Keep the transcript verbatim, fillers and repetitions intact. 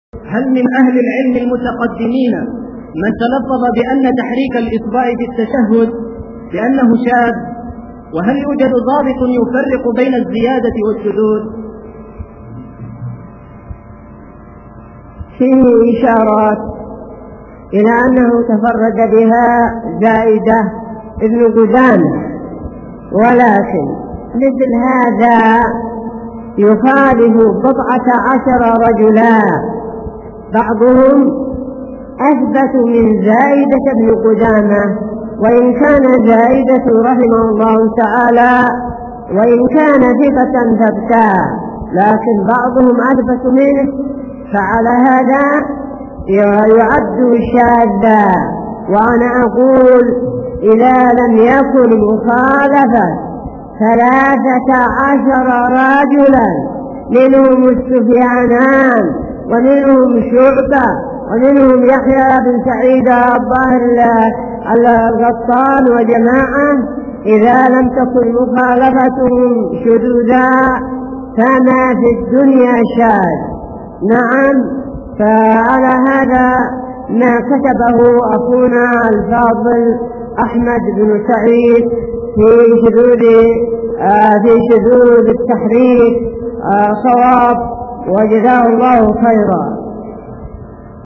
هل من أهل العلم المتقدمين من تلفظ بأن تحريك الإصبع في التشهد بأنه شاذ؟ وهل يوجد ضابط يفرق بين الزيادة والشذوذ؟ فيه إشارات إلى أنه تفرد بها زائدة ابن قدامة، ولكن مثل هذا يخالف بضعة عشر رجلا، بعضهم أثبت من زائدة ابن قدامة، وإن كان زائدة رحمه الله تعالى وإن كان ثقة ثبتا، لكن بعضهم أثبت منه، فعلى هذا يعد شاذا. وأنا أقول إذا لم يكن مخالفة ثلاثة عشر رجلا منهم السفيانان ومنهم شعبة ومنهم يحيى بن سعيد الظاهر الغطان وجماعة، إذا لم تكن مخالفتهم شذوذا فما في الدنيا شاذ. نعم، فعلى هذا ما كتبه أخونا الفاضل أحمد بن سعيد في شذوذ آه في شذوذ التحريك آه صواب، وجزاه الله خيرا.